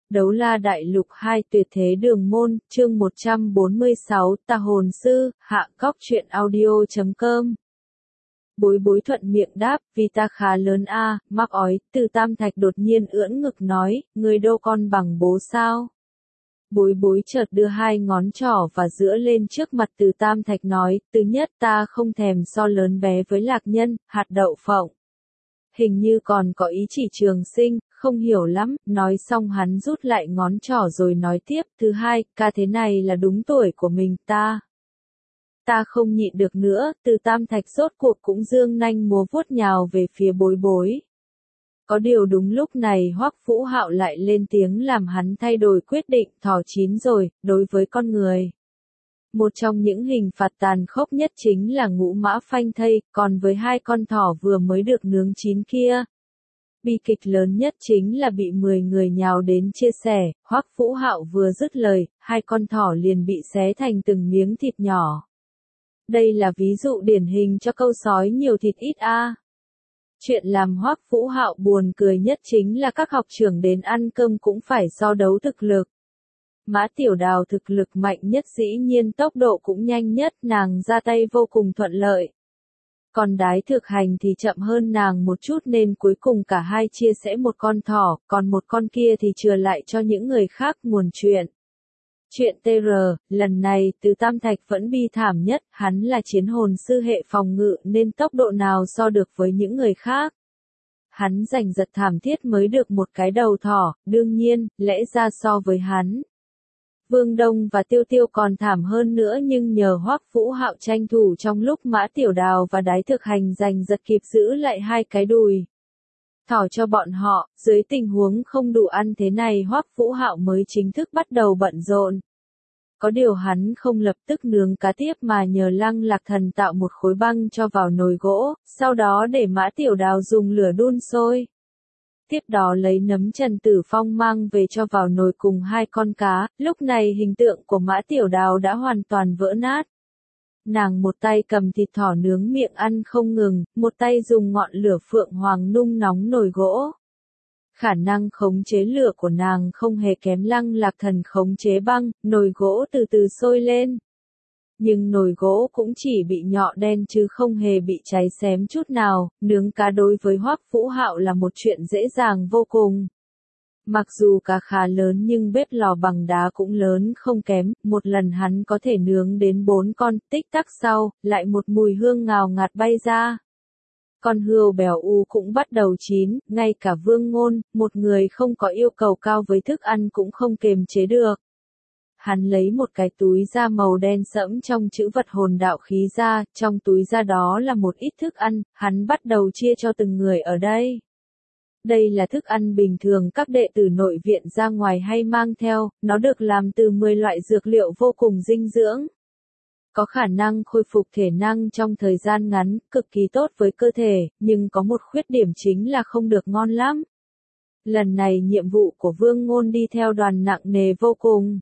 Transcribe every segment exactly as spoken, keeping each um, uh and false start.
Đấu La Đại Lục hai Tuyệt Thế Đường Môn, chương một trăm bốn mươi sáu, Tà Hồn Sư, hạ góc truyện audio chấm com. Bối bối thuận miệng đáp, vì ta khá lớn a, mắc ói, Từ Tam Thạch đột nhiên ưỡn ngực nói, người đâu con bằng bố sao? Bối bối chợt đưa hai ngón trỏ và giữa lên trước mặt Từ Tam Thạch nói, thứ nhất ta không thèm so lớn bé với Lạc Nhân, hạt đậu phộng. Hình như còn có ý chỉ Trường Sinh, không hiểu lắm, nói xong hắn rút lại ngón trỏ rồi nói tiếp, thứ hai, ca thế này là đúng tuổi của mình ta. Ta không nhịn được nữa, Từ Tam Thạch rốt cuộc cũng dương nanh múa vuốt nhào về phía bối bối. Có điều đúng lúc này Hoắc Vũ Hạo lại lên tiếng làm hắn thay đổi quyết định, thỏ chín rồi, đối với con người. Một trong những hình phạt tàn khốc nhất chính là ngũ mã phanh thây, còn với hai con thỏ vừa mới được nướng chín kia. Bi kịch lớn nhất chính là bị mười người nhào đến chia sẻ, Hoắc Vũ Hạo vừa dứt lời, hai con thỏ liền bị xé thành từng miếng thịt nhỏ. Đây là ví dụ điển hình cho câu sói nhiều thịt ít a. Chuyện làm Hoắc Vũ Hạo buồn cười nhất chính là các học trưởng đến ăn cơm cũng phải so đấu thực lực. Mã Tiểu Đào thực lực mạnh nhất dĩ nhiên tốc độ cũng nhanh nhất, nàng ra tay vô cùng thuận lợi. Còn Đái Thực Hành thì chậm hơn nàng một chút nên cuối cùng cả hai chia sẻ một con thỏ, còn một con kia thì chừa lại cho những người khác nguồn chuyện. Chuyện tê rờ, lần này Từ Tam Thạch vẫn bi thảm nhất, hắn là chiến hồn sư hệ phòng ngự nên tốc độ nào so được với những người khác. Hắn giành giật thảm thiết mới được một cái đầu thỏ, đương nhiên, lẽ ra so với hắn. Vương Đông và Tiêu Tiêu còn thảm hơn nữa nhưng nhờ Hoắc Vũ Hạo tranh thủ trong lúc Mã Tiểu Đào và Đái Thực Hành giành giật kịp giữ lại hai cái đùi thỏ cho bọn họ, dưới tình huống không đủ ăn thế này Hoắc Vũ Hạo mới chính thức bắt đầu bận rộn. Có điều hắn không lập tức nướng cá tiếp mà nhờ Lăng Lạc Thần tạo một khối băng cho vào nồi gỗ, sau đó để Mã Tiểu Đào dùng lửa đun sôi. Tiếp đó lấy nấm Trần Tử Phong mang về cho vào nồi cùng hai con cá, lúc này hình tượng của Mã Tiểu Đào đã hoàn toàn vỡ nát. Nàng một tay cầm thịt thỏ nướng miệng ăn không ngừng, một tay dùng ngọn lửa phượng hoàng nung nóng nồi gỗ. Khả năng khống chế lửa của nàng không hề kém Lăng Lạc Thần khống chế băng, nồi gỗ từ từ sôi lên. Nhưng nồi gỗ cũng chỉ bị nhọ đen chứ không hề bị cháy xém chút nào, nướng cá đối với Hoắc Vũ Hạo là một chuyện dễ dàng vô cùng. Mặc dù cá khá lớn nhưng bếp lò bằng đá cũng lớn không kém, một lần hắn có thể nướng đến bốn con, tích tắc sau, lại một mùi hương ngào ngạt bay ra. Con hươu bèo u cũng bắt đầu chín, ngay cả Vương Ngôn, một người không có yêu cầu cao với thức ăn cũng không kềm chế được. Hắn lấy một cái túi da màu đen sẫm trong chữ vật hồn đạo khí ra, trong túi da đó là một ít thức ăn, hắn bắt đầu chia cho từng người ở đây. Đây là thức ăn bình thường các đệ tử nội viện ra ngoài hay mang theo, nó được làm từ mười loại dược liệu vô cùng dinh dưỡng. Có khả năng khôi phục thể năng trong thời gian ngắn, cực kỳ tốt với cơ thể, nhưng có một khuyết điểm chính là không được ngon lắm. Lần này nhiệm vụ của Vương Ngôn đi theo đoàn nặng nề vô cùng.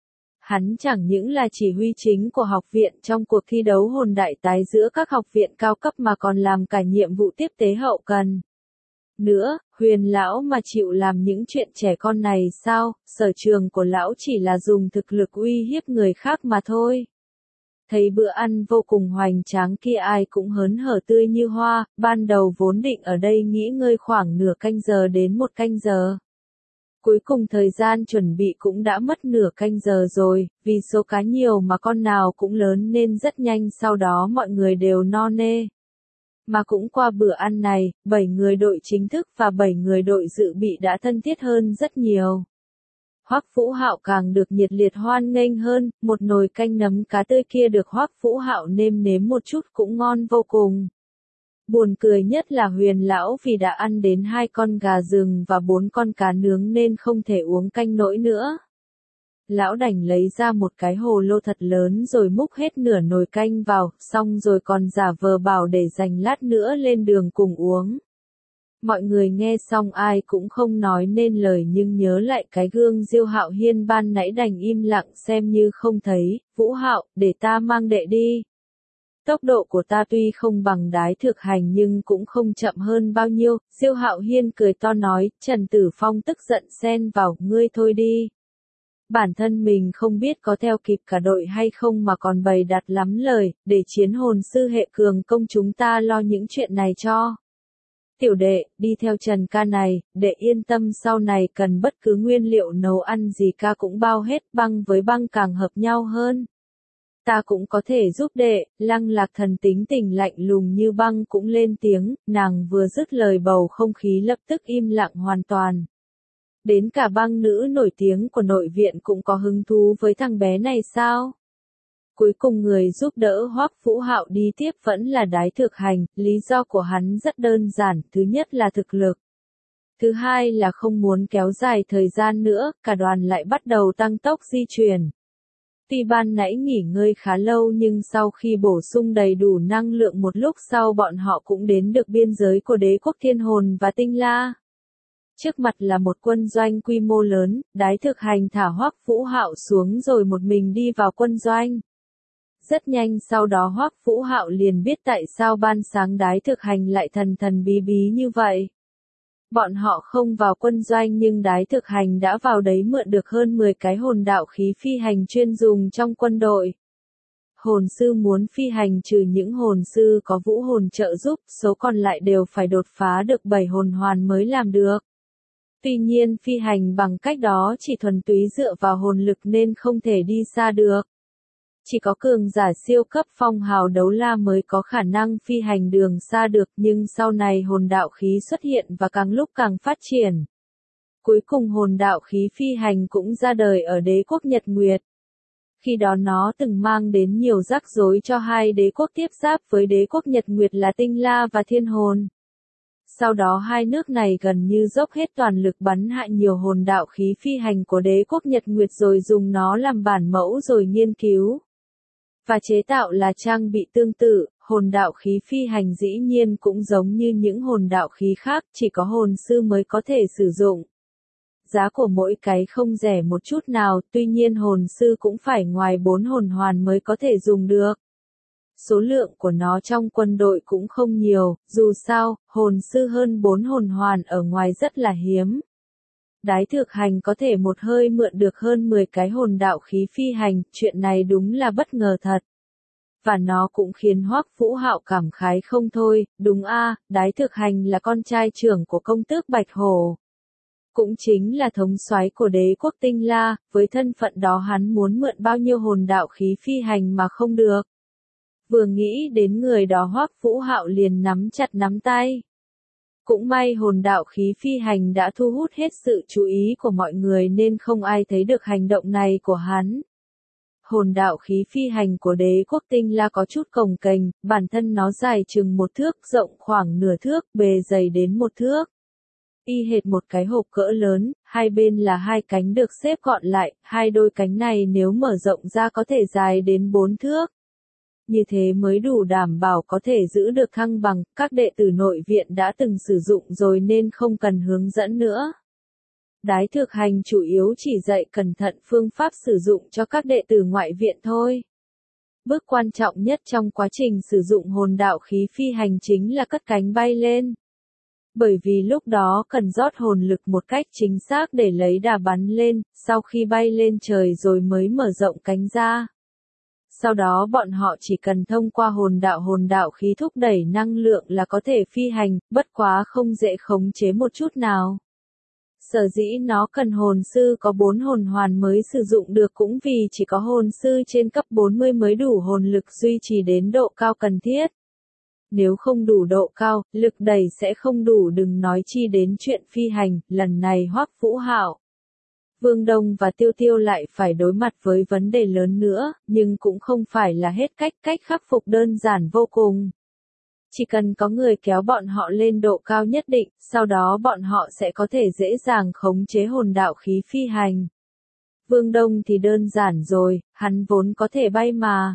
Hắn chẳng những là chỉ huy chính của học viện trong cuộc thi đấu hồn đại tái giữa các học viện cao cấp mà còn làm cả nhiệm vụ tiếp tế hậu cần. Nữa, Huyền lão mà chịu làm những chuyện trẻ con này sao, sở trường của lão chỉ là dùng thực lực uy hiếp người khác mà thôi. Thấy bữa ăn vô cùng hoành tráng kia ai cũng hớn hở tươi như hoa, ban đầu vốn định ở đây nghỉ ngơi khoảng nửa canh giờ đến một canh giờ. Cuối cùng thời gian chuẩn bị cũng đã mất nửa canh giờ rồi, vì số cá nhiều mà con nào cũng lớn nên rất nhanh sau đó mọi người đều no nê. Mà cũng qua bữa ăn này, bảy người đội chính thức và bảy người đội dự bị đã thân thiết hơn rất nhiều. Hoắc Vũ Hạo càng được nhiệt liệt hoan nghênh hơn, một nồi canh nấm cá tươi kia được Hoắc Vũ Hạo nêm nếm một chút cũng ngon vô cùng. Buồn cười nhất là Huyền lão vì đã ăn đến hai con gà rừng và bốn con cá nướng nên không thể uống canh nổi nữa. Lão đành lấy ra một cái hồ lô thật lớn rồi múc hết nửa nồi canh vào, xong rồi còn giả vờ bảo để dành lát nữa lên đường cùng uống. Mọi người nghe xong ai cũng không nói nên lời nhưng nhớ lại cái gương Diêu Hạo Hiên ban nãy đành im lặng xem như không thấy, Vũ Hạo, để ta mang đệ đi. Tốc độ của ta tuy không bằng Đái Thực Hành nhưng cũng không chậm hơn bao nhiêu, Diêu Hạo Hiên cười to nói, Trần Tử Phong tức giận xen vào, ngươi thôi đi. Bản thân mình không biết có theo kịp cả đội hay không mà còn bày đặt lắm lời, để chiến hồn sư hệ cường công chúng ta lo những chuyện này cho. Tiểu đệ, đi theo Trần ca này, đệ yên tâm sau này cần bất cứ nguyên liệu nấu ăn gì ca cũng bao hết, băng với băng càng hợp nhau hơn. Ta cũng có thể giúp đệ. Lăng Lạc Thần tính tình lạnh lùng như băng cũng lên tiếng, nàng vừa dứt lời bầu không khí lập tức im lặng hoàn toàn. Đến cả băng nữ nổi tiếng của nội viện cũng có hứng thú với thằng bé này sao? Cuối cùng người giúp đỡ Hoắc Vũ Hạo đi tiếp vẫn là Đái Thực Hành, lý do của hắn rất đơn giản, thứ nhất là thực lực. Thứ hai là không muốn kéo dài thời gian nữa, cả đoàn lại bắt đầu tăng tốc di chuyển. Tuy ban nãy nghỉ ngơi khá lâu nhưng sau khi bổ sung đầy đủ năng lượng một lúc sau bọn họ cũng đến được biên giới của đế quốc Thiên Hồn và Tinh La. Trước mặt là một quân doanh quy mô lớn, Đái Thực Hành thả Hoắc Vũ Hạo xuống rồi một mình đi vào quân doanh. Rất nhanh sau đó Hoắc Vũ Hạo liền biết tại sao ban sáng Đái Thực Hành lại thần thần bí bí như vậy. Bọn họ không vào quân doanh nhưng Đái Thực Hành đã vào đấy mượn được hơn mười cái hồn đạo khí phi hành chuyên dùng trong quân đội. Hồn sư muốn phi hành trừ những hồn sư có vũ hồn trợ giúp, số còn lại đều phải đột phá được bảy hồn hoàn mới làm được. Tuy nhiên phi hành bằng cách đó chỉ thuần túy dựa vào hồn lực nên không thể đi xa được. Chỉ có cường giả siêu cấp phong hào đấu la mới có khả năng phi hành đường xa được, nhưng sau này hồn đạo khí xuất hiện và càng lúc càng phát triển. Cuối cùng hồn đạo khí phi hành cũng ra đời ở đế quốc Nhật Nguyệt. Khi đó nó từng mang đến nhiều rắc rối cho hai đế quốc tiếp giáp với đế quốc Nhật Nguyệt là Tinh La và Thiên Hồn. Sau đó hai nước này gần như dốc hết toàn lực bắn hạ nhiều hồn đạo khí phi hành của đế quốc Nhật Nguyệt rồi dùng nó làm bản mẫu rồi nghiên cứu và chế tạo là trang bị tương tự. Hồn đạo khí phi hành dĩ nhiên cũng giống như những hồn đạo khí khác, chỉ có hồn sư mới có thể sử dụng. Giá của mỗi cái không rẻ một chút nào, tuy nhiên hồn sư cũng phải ngoài bốn hồn hoàn mới có thể dùng được. Số lượng của nó trong quân đội cũng không nhiều, dù sao, hồn sư hơn bốn hồn hoàn ở ngoài rất là hiếm. Đái Thực Hành có thể một hơi mượn được hơn mười cái hồn đạo khí phi hành, chuyện này đúng là bất ngờ thật. Và nó cũng khiến Hoắc Vũ Hạo cảm khái không thôi, đúng a, Đái Thực Hành là con trai trưởng của công tước Bạch Hổ. Cũng chính là thống soái của đế quốc Tinh La, với thân phận đó hắn muốn mượn bao nhiêu hồn đạo khí phi hành mà không được. Vừa nghĩ đến người đó Hoắc Vũ Hạo liền nắm chặt nắm tay. Cũng may hồn đạo khí phi hành đã thu hút hết sự chú ý của mọi người nên không ai thấy được hành động này của hắn. Hồn đạo khí phi hành của đế quốc Tinh La có chút cồng kềnh, bản thân nó dài chừng một thước, rộng khoảng nửa thước, bề dày đến một thước. Y hệt một cái hộp cỡ lớn, hai bên là hai cánh được xếp gọn lại, hai đôi cánh này nếu mở rộng ra có thể dài đến bốn thước. Như thế mới đủ đảm bảo có thể giữ được thăng bằng, các đệ tử nội viện đã từng sử dụng rồi nên không cần hướng dẫn nữa. Đái Thực Hành chủ yếu chỉ dạy cẩn thận phương pháp sử dụng cho các đệ tử ngoại viện thôi. Bước quan trọng nhất trong quá trình sử dụng hồn đạo khí phi hành chính là cất cánh bay lên. Bởi vì lúc đó cần rót hồn lực một cách chính xác để lấy đà bắn lên, sau khi bay lên trời rồi mới mở rộng cánh ra. Sau đó bọn họ chỉ cần thông qua hồn đạo hồn đạo khí thúc đẩy năng lượng là có thể phi hành, bất quá không dễ khống chế một chút nào. Sở dĩ nó cần hồn sư có bốn hồn hoàn mới sử dụng được cũng vì chỉ có hồn sư trên cấp bốn mươi mới đủ hồn lực duy trì đến độ cao cần thiết. Nếu không đủ độ cao, lực đẩy sẽ không đủ đừng nói chi đến chuyện phi hành, lần này Hoắc Vũ Hạo, Vương Đông và Tiêu Tiêu lại phải đối mặt với vấn đề lớn nữa, nhưng cũng không phải là hết cách, cách khắc phục đơn giản vô cùng. Chỉ cần có người kéo bọn họ lên độ cao nhất định, sau đó bọn họ sẽ có thể dễ dàng khống chế hồn đạo khí phi hành. Vương Đông thì đơn giản rồi, hắn vốn có thể bay mà.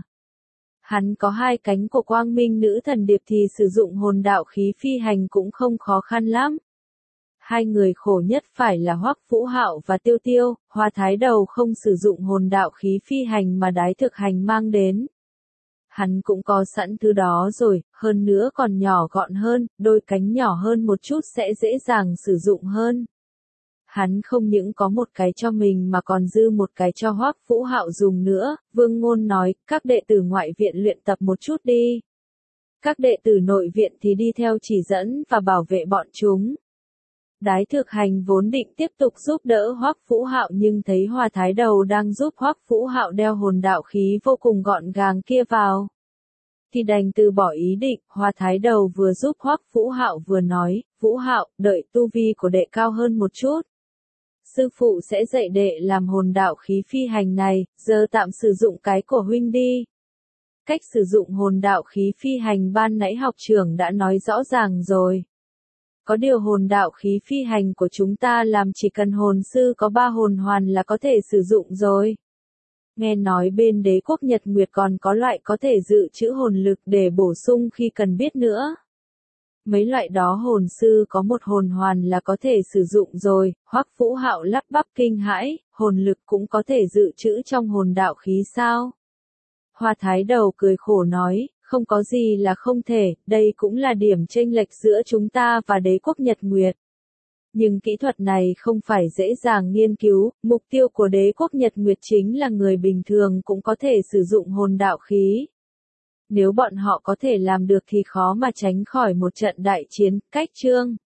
Hắn có hai cánh của Quang Minh Nữ Thần Điệp thì sử dụng hồn đạo khí phi hành cũng không khó khăn lắm. Hai người khổ nhất phải là Hoắc Vũ Hạo và Tiêu Tiêu, Hoa Thái Đầu không sử dụng hồn đạo khí phi hành mà Đái Thực Hành mang đến. Hắn cũng có sẵn thứ đó rồi, hơn nữa còn nhỏ gọn hơn, đôi cánh nhỏ hơn một chút sẽ dễ dàng sử dụng hơn. Hắn không những có một cái cho mình mà còn dư một cái cho Hoắc Vũ Hạo dùng nữa, Vương Ngôn nói, các đệ tử ngoại viện luyện tập một chút đi. Các đệ tử nội viện thì đi theo chỉ dẫn và bảo vệ bọn chúng. Đái Thực Hành vốn định tiếp tục giúp đỡ Hoắc Vũ Hạo nhưng thấy Hoa Thái Đầu đang giúp Hoắc Vũ Hạo đeo hồn đạo khí vô cùng gọn gàng kia vào, thì đành từ bỏ ý định. Hoa Thái Đầu vừa giúp Hoắc Vũ Hạo vừa nói, Vũ Hạo, đợi tu vi của đệ cao hơn một chút, sư phụ sẽ dạy đệ làm hồn đạo khí phi hành này, giờ tạm sử dụng cái của huynh đi. Cách sử dụng hồn đạo khí phi hành ban nãy học trưởng đã nói rõ ràng rồi. Có điều hồn đạo khí phi hành của chúng ta làm chỉ cần hồn sư có ba hồn hoàn là có thể sử dụng rồi. Nghe nói bên đế quốc Nhật Nguyệt còn có loại có thể dự trữ hồn lực để bổ sung khi cần biết nữa. Mấy loại đó hồn sư có một hồn hoàn là có thể sử dụng rồi. Hoắc Vũ Hạo lắp bắp kinh hãi, hồn lực cũng có thể dự trữ trong hồn đạo khí sao? Hoa Thái Đầu cười khổ nói, không có gì là không thể, đây cũng là điểm chênh lệch giữa chúng ta và đế quốc Nhật Nguyệt. Nhưng kỹ thuật này không phải dễ dàng nghiên cứu, mục tiêu của đế quốc Nhật Nguyệt chính là người bình thường cũng có thể sử dụng hồn đạo khí. Nếu bọn họ có thể làm được thì khó mà tránh khỏi một trận đại chiến. Cách chương